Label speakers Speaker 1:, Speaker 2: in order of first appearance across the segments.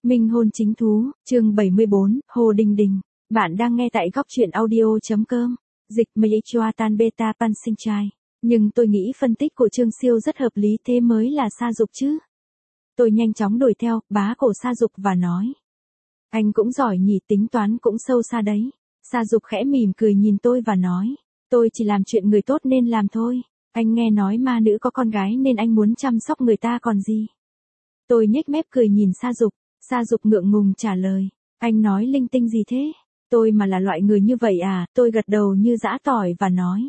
Speaker 1: Minh hôn chính thú, chương 74, Hồ Đình Đình. Bạn đang nghe tại góc truyện audio.com. Dịch Mây Choa Tan Beta Pan Sinh Trai. Nhưng tôi nghĩ phân tích của Trương Siêu rất hợp lý, thế mới là Sa Dục chứ. Tôi nhanh chóng đuổi theo, bá cổ Sa Dục và nói. Anh cũng giỏi nhỉ, tính toán cũng sâu xa đấy. Sa Dục khẽ mỉm cười nhìn tôi và nói. Tôi chỉ làm chuyện người tốt nên làm thôi. Anh nghe nói ma nữ có con gái nên anh muốn chăm sóc người ta còn gì. Tôi nhếch mép cười nhìn Sa Dục. Sa Dục ngượng ngùng trả lời. Anh nói linh tinh gì thế? Tôi mà là loại người như vậy à? Tôi gật đầu như giã tỏi và nói.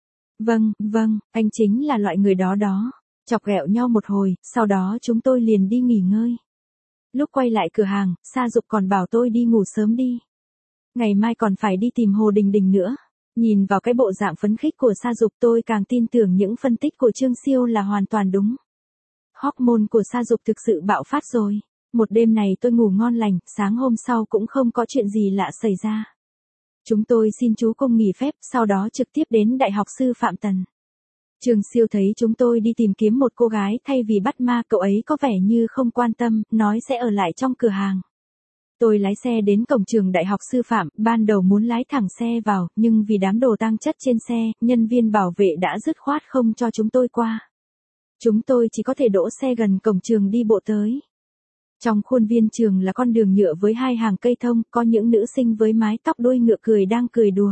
Speaker 1: Vâng, anh chính là loại người đó đó. Chọc ghẹo nhau một hồi, sau đó chúng tôi liền đi nghỉ ngơi. Lúc quay lại cửa hàng, Sa Dục còn bảo tôi đi ngủ sớm đi. Ngày mai còn phải đi tìm Hồ Đình Đình nữa. Nhìn vào cái bộ dạng phấn khích của Sa Dục, tôi càng tin tưởng những phân tích của Trương Siêu là hoàn toàn đúng. Hormone của Sa Dục thực sự bạo phát rồi. Một đêm này tôi ngủ ngon lành, sáng hôm sau cũng không có chuyện gì lạ xảy ra. Chúng tôi xin chú công nghỉ phép, sau đó trực tiếp đến Đại học Sư Phạm Tần. Trương Siêu thấy chúng tôi đi tìm kiếm một cô gái thay vì bắt ma, cậu ấy có vẻ như không quan tâm, nói sẽ ở lại trong cửa hàng. Tôi lái xe đến cổng trường Đại học Sư Phạm, ban đầu muốn lái thẳng xe vào, nhưng vì đám đồ tang chất trên xe, nhân viên bảo vệ đã dứt khoát không cho chúng tôi qua. Chúng tôi chỉ có thể đỗ xe gần cổng trường đi bộ tới. Trong khuôn viên trường là con đường nhựa với hai hàng cây thông, có những nữ sinh với mái tóc đuôi ngựa cười đang cười đùa.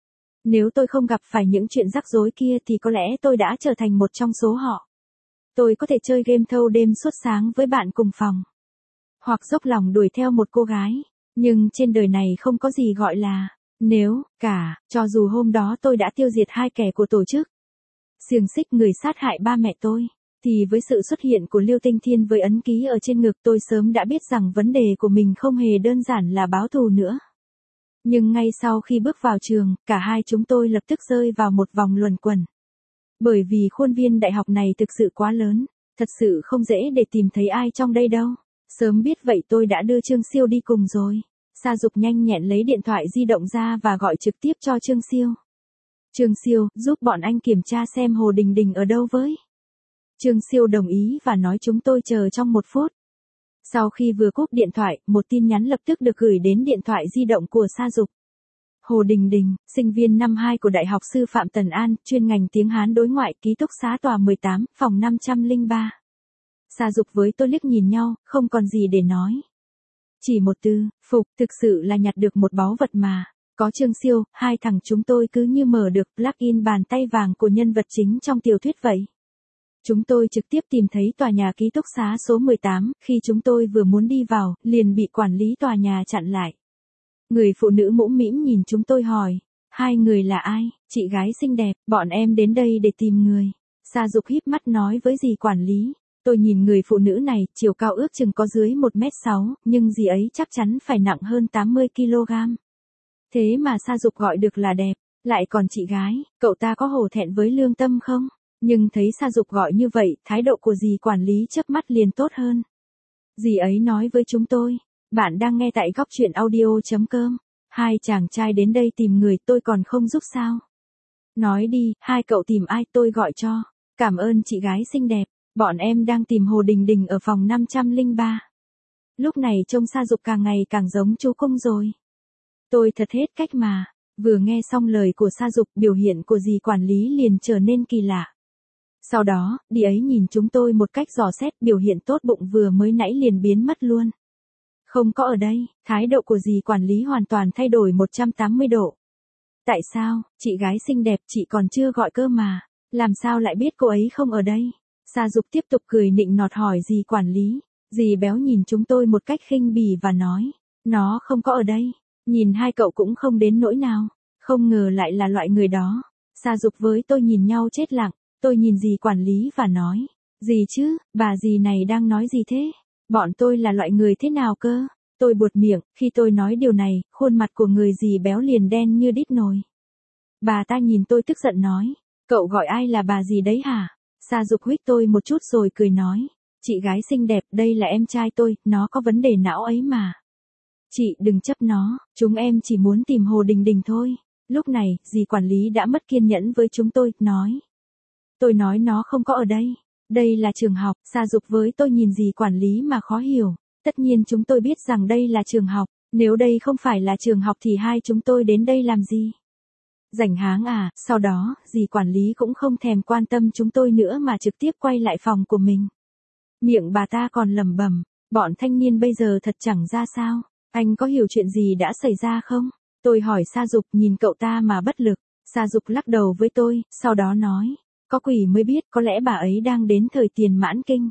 Speaker 1: Nếu tôi không gặp phải những chuyện rắc rối kia thì có lẽ tôi đã trở thành một trong số họ. Tôi có thể chơi game thâu đêm suốt sáng với bạn cùng phòng. Hoặc dốc lòng đuổi theo một cô gái. Nhưng trên đời này không có gì gọi là nếu cả, cho dù hôm đó tôi đã tiêu diệt hai kẻ của tổ chức xiềng xích người sát hại ba mẹ tôi. Thì với sự xuất hiện của Liêu Tinh Thiên với ấn ký ở trên ngực, tôi sớm đã biết rằng vấn đề của mình không hề đơn giản là báo thù nữa. Nhưng ngay sau khi bước vào trường, cả hai chúng tôi lập tức rơi vào một vòng luẩn quẩn. Bởi vì khuôn viên đại học này thực sự quá lớn, thật sự không dễ để tìm thấy ai trong đây đâu. Sớm biết vậy tôi đã đưa Trương Siêu đi cùng rồi. Sa Dục nhanh nhẹn lấy điện thoại di động ra và gọi trực tiếp cho Trương Siêu. Trương Siêu, giúp bọn anh kiểm tra xem Hồ Đình Đình ở đâu với. Trương Siêu đồng ý và nói chúng tôi chờ trong 1 phút. Sau khi vừa cúp điện thoại, một tin nhắn lập tức được gửi đến điện thoại di động của Sa Dục. Hồ Đình Đình, sinh viên năm 2 của Đại học Sư Phạm Tần An, chuyên ngành tiếng Hán đối ngoại, ký túc xá tòa 18, phòng 503. Sa Dục với tôi liếc nhìn nhau, không còn gì để nói. Chỉ một từ, phục, thực sự là nhặt được một báu vật mà. Có Trương Siêu, hai thằng chúng tôi cứ như mở được plug-in bàn tay vàng của nhân vật chính trong tiểu thuyết vậy. Chúng tôi trực tiếp tìm thấy tòa nhà ký túc xá số 18, khi chúng tôi vừa muốn đi vào, liền bị quản lý tòa nhà chặn lại. Người phụ nữ mũm mĩm nhìn chúng tôi hỏi, hai người là ai? Chị gái xinh đẹp, bọn em đến đây để tìm người. Sa Dục híp mắt nói với dì quản lý. Tôi nhìn người phụ nữ này, chiều cao ước chừng có dưới 1m6, nhưng dì ấy chắc chắn phải nặng hơn 80kg. Thế mà Sa Dục gọi được là đẹp, lại còn chị gái, cậu ta có hổ thẹn với lương tâm không? Nhưng thấy Sa Dục gọi như vậy, thái độ của dì quản lý chớp mắt liền tốt hơn. Dì ấy nói với chúng tôi, bạn đang nghe tại góc truyện audio.com. Hai chàng trai đến đây tìm người, tôi còn không giúp sao? Nói đi, hai cậu tìm ai tôi gọi cho. Cảm ơn chị gái xinh đẹp, bọn em đang tìm Hồ Đình Đình ở phòng 503. Lúc này trông Sa Dục càng ngày càng giống chú Cung rồi. Tôi thật hết cách mà. Vừa nghe xong lời của Sa Dục, biểu hiện của dì quản lý liền trở nên kỳ lạ. Sau đó, đi ấy nhìn chúng tôi một cách dò xét, biểu hiện tốt bụng vừa mới nãy liền biến mất luôn. Không có ở đây, thái độ của dì quản lý hoàn toàn thay đổi 180 độ. Tại sao, chị gái xinh đẹp chị còn chưa gọi cơ mà, làm sao lại biết cô ấy không ở đây? Sa Dục tiếp tục cười nịnh nọt hỏi dì quản lý. Dì béo nhìn chúng tôi một cách khinh bỉ và nói, nó không có ở đây, nhìn hai cậu cũng không đến nỗi nào, không ngờ lại là loại người đó. Sa Dục với tôi nhìn nhau chết lặng. Tôi nhìn dì quản lý và nói, gì chứ, bà dì này đang nói gì thế? Bọn tôi là loại người thế nào cơ? Tôi buột miệng, khi tôi nói điều này, khuôn mặt của người dì béo liền đen như đít nồi. Bà ta nhìn tôi tức giận nói, cậu gọi ai là bà dì đấy hả? Sa Dục huých tôi một chút rồi cười nói, chị gái xinh đẹp, đây là em trai tôi, nó có vấn đề não ấy mà. Chị đừng chấp nó, chúng em chỉ muốn tìm Hồ Đình Đình thôi. Lúc này, dì quản lý đã mất kiên nhẫn với chúng tôi, nói. Tôi nói nó không có ở đây. Đây là trường học. Sa Dục với tôi nhìn dì quản lý mà khó hiểu. Tất nhiên chúng tôi biết rằng đây là trường học, nếu đây không phải là trường học thì hai chúng tôi đến đây làm gì? Rảnh háng à, sau đó, dì quản lý cũng không thèm quan tâm chúng tôi nữa mà trực tiếp quay lại phòng của mình. Miệng bà ta còn lẩm bẩm, bọn thanh niên bây giờ thật chẳng ra sao, anh có hiểu chuyện gì đã xảy ra không? Tôi hỏi Sa Dục, nhìn cậu ta mà bất lực. Sa Dục lắc đầu với tôi, sau đó nói, có quỷ mới biết, có lẽ bà ấy đang đến thời tiền mãn kinh.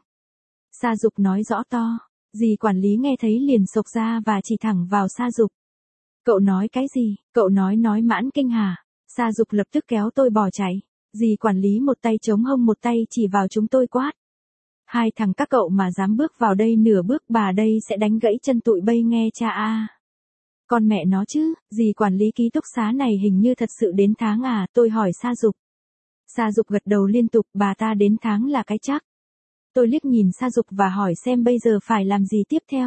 Speaker 1: Sa Dục nói rõ to, dì quản lý nghe thấy liền sộc ra và chỉ thẳng vào Sa Dục. Cậu nói cái gì? Cậu nói mãn kinh hả? Sa Dục lập tức kéo tôi bỏ chạy. Dì quản lý một tay chống hông một tay chỉ vào chúng tôi quát. Hai thằng các cậu mà dám bước vào đây nửa bước bà đây sẽ đánh gãy chân tụi bay nghe cha a. Con mẹ nó chứ, dì quản lý ký túc xá này hình như thật sự đến tháng à, tôi hỏi Sa Dục. Sa Dục gật đầu liên tục, bà ta đến tháng là cái chắc. Tôi liếc nhìn Sa Dục và hỏi xem bây giờ phải làm gì tiếp theo.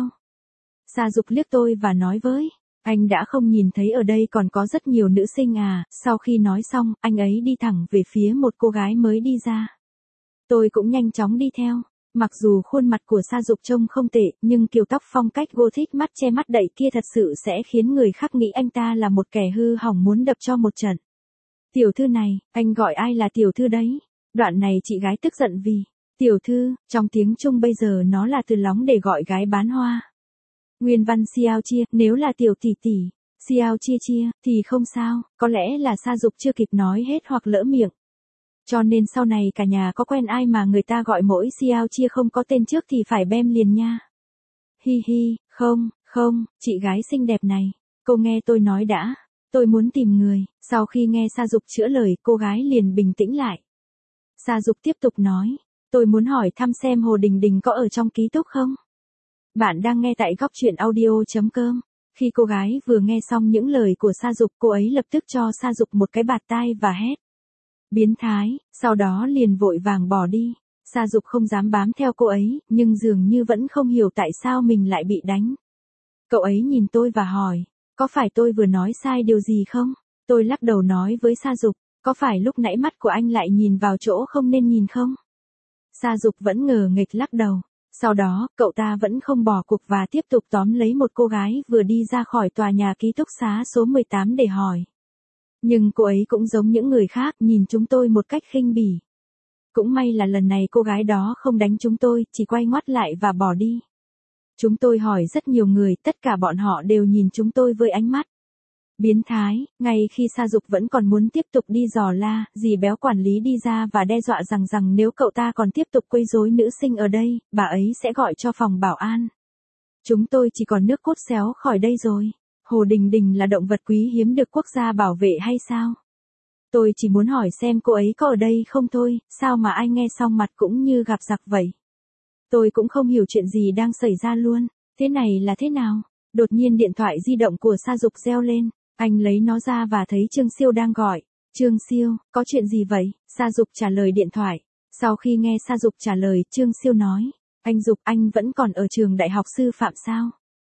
Speaker 1: Sa Dục liếc tôi và nói với, anh đã không nhìn thấy ở đây còn có rất nhiều nữ sinh à, sau khi nói xong, anh ấy đi thẳng về phía một cô gái mới đi ra. Tôi cũng nhanh chóng đi theo, mặc dù khuôn mặt của Sa Dục trông không tệ, nhưng kiểu tóc phong cách gothic mắt che mắt đậy kia thật sự sẽ khiến người khác nghĩ anh ta là một kẻ hư hỏng muốn đập cho một trận. Tiểu thư này, anh gọi ai là tiểu thư đấy? Đoạn này chị gái tức giận vì, tiểu thư, trong tiếng Trung bây giờ nó là từ lóng để gọi gái bán hoa. Nguyên văn xiao chia, nếu là tiểu tỷ tỷ, xiao chia chia, thì không sao, có lẽ là Sa Dục chưa kịp nói hết hoặc lỡ miệng. Cho nên sau này cả nhà có quen ai mà người ta gọi mỗi xiao chia không có tên trước thì phải bem liền nha. Hi hi, không, chị gái xinh đẹp này, cô nghe tôi nói đã, tôi muốn tìm người. Sau khi nghe Sa Dục chữa lời, cô gái liền bình tĩnh lại. Sa Dục tiếp tục nói, tôi muốn hỏi thăm xem Hồ Đình Đình có ở trong ký túc không? Bạn đang nghe tại góc truyện audio.com. Khi cô gái vừa nghe xong những lời của Sa Dục, cô ấy lập tức cho Sa Dục một cái bạt tai và hét. Biến thái, sau đó liền vội vàng bỏ đi. Sa Dục không dám bám theo cô ấy, nhưng dường như vẫn không hiểu tại sao mình lại bị đánh. Cậu ấy nhìn tôi và hỏi, có phải tôi vừa nói sai điều gì không? Tôi lắc đầu nói với Sa Dục, có phải lúc nãy mắt của anh lại nhìn vào chỗ không nên nhìn không? Sa Dục vẫn ngờ nghịch lắc đầu. Sau đó, cậu ta vẫn không bỏ cuộc và tiếp tục tóm lấy một cô gái vừa đi ra khỏi tòa nhà ký túc xá số 18 để hỏi. Nhưng cô ấy cũng giống những người khác, nhìn chúng tôi một cách khinh bỉ. Cũng may là lần này cô gái đó không đánh chúng tôi, chỉ quay ngoắt lại và bỏ đi. Chúng tôi hỏi rất nhiều người, tất cả bọn họ đều nhìn chúng tôi với ánh mắt biến thái. Ngay khi Sa Dục vẫn còn muốn tiếp tục đi dò la, dì béo quản lý đi ra và đe dọa rằng nếu cậu ta còn tiếp tục quấy rối nữ sinh ở đây, bà ấy sẽ gọi cho phòng bảo an. Chúng tôi chỉ còn nước cốt xéo khỏi đây rồi. Hồ Đình Đình là động vật quý hiếm được quốc gia bảo vệ hay sao? Tôi chỉ muốn hỏi xem cô ấy có ở đây không thôi, sao mà ai nghe xong mặt cũng như gặp giặc vậy? Tôi cũng không hiểu chuyện gì đang xảy ra luôn, thế này là thế nào? Đột nhiên điện thoại di động của Sa Dục reo lên, anh lấy nó ra và thấy Trương Siêu đang gọi. Trương Siêu, có chuyện gì vậy? Sa Dục trả lời điện thoại. Sau khi nghe Sa Dục trả lời, Trương Siêu nói, anh Dục, anh vẫn còn ở trường đại học sư phạm sao?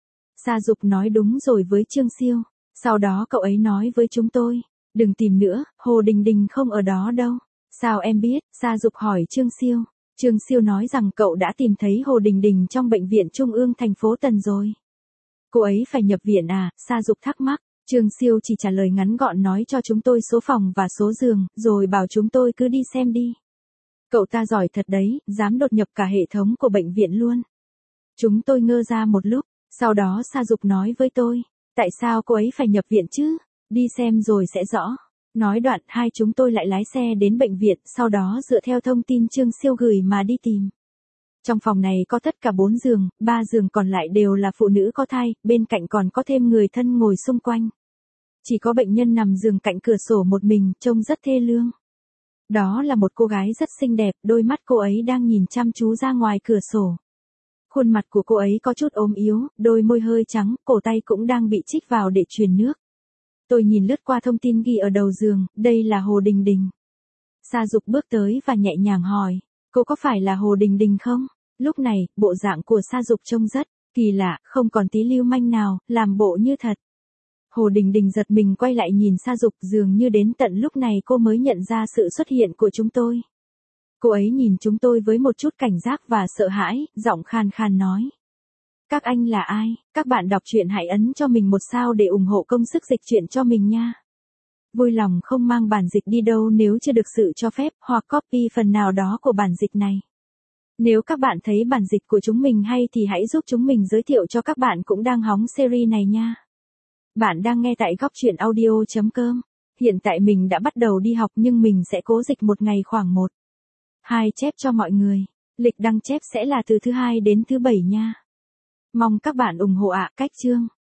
Speaker 1: Sa Dục nói đúng rồi với Trương Siêu. Sau đó cậu ấy nói với chúng tôi, đừng tìm nữa, Hồ Đình Đình không ở đó đâu. Sao em biết? Sa Dục hỏi Trương Siêu. Trương Siêu nói rằng cậu đã tìm thấy Hồ Đình Đình trong bệnh viện Trung ương thành phố Tần rồi. Cô ấy phải nhập viện à? Sa Dục thắc mắc. Trương Siêu chỉ trả lời ngắn gọn nói cho chúng tôi số phòng và số giường, rồi bảo chúng tôi cứ đi xem đi. Cậu ta giỏi thật đấy, dám đột nhập cả hệ thống của bệnh viện luôn. Chúng tôi ngơ ra một lúc, sau đó Sa Dục nói với tôi, tại sao cô ấy phải nhập viện chứ? Đi xem rồi sẽ rõ. Nói đoạn, hai chúng tôi lại lái xe đến bệnh viện, sau đó dựa theo thông tin Trương Siêu gửi mà đi tìm. Trong phòng này có tất cả 4 giường, 3 giường còn lại đều là phụ nữ có thai, bên cạnh còn có thêm người thân ngồi xung quanh. Chỉ có bệnh nhân nằm giường cạnh cửa sổ một mình, trông rất thê lương. Đó là một cô gái rất xinh đẹp, đôi mắt cô ấy đang nhìn chăm chú ra ngoài cửa sổ. Khuôn mặt của cô ấy có chút ốm yếu, đôi môi hơi trắng, cổ tay cũng đang bị trích vào để truyền nước. Tôi nhìn lướt qua thông tin ghi ở đầu giường, đây là Hồ Đình Đình. Sa Dục bước tới và nhẹ nhàng hỏi, cô có phải là Hồ Đình Đình không? Lúc này, bộ dạng của Sa Dục trông rất kỳ lạ, không còn tí lưu manh nào, làm bộ như thật. Hồ Đình Đình giật mình quay lại nhìn Sa Dục, dường như đến tận lúc này cô mới nhận ra sự xuất hiện của chúng tôi. Cô ấy nhìn chúng tôi với một chút cảnh giác và sợ hãi, giọng khàn khàn nói. Các anh là ai? Các bạn đọc truyện hãy ấn cho mình một sao để ủng hộ công sức dịch truyện cho mình nha. Vui lòng không mang bản dịch đi đâu nếu chưa được sự cho phép, hoặc copy phần nào đó của bản dịch này. Nếu các bạn thấy bản dịch của chúng mình hay thì hãy giúp chúng mình giới thiệu cho các bạn cũng đang hóng series này nha. Bạn đang nghe tại góc truyện audio.com. Hiện tại mình đã bắt đầu đi học nhưng mình sẽ cố dịch một ngày khoảng 1-2 chép cho mọi người. Lịch đăng chép sẽ là từ thứ 2 đến thứ 7 nha. Mong các bạn ủng hộ ạ. Cách chương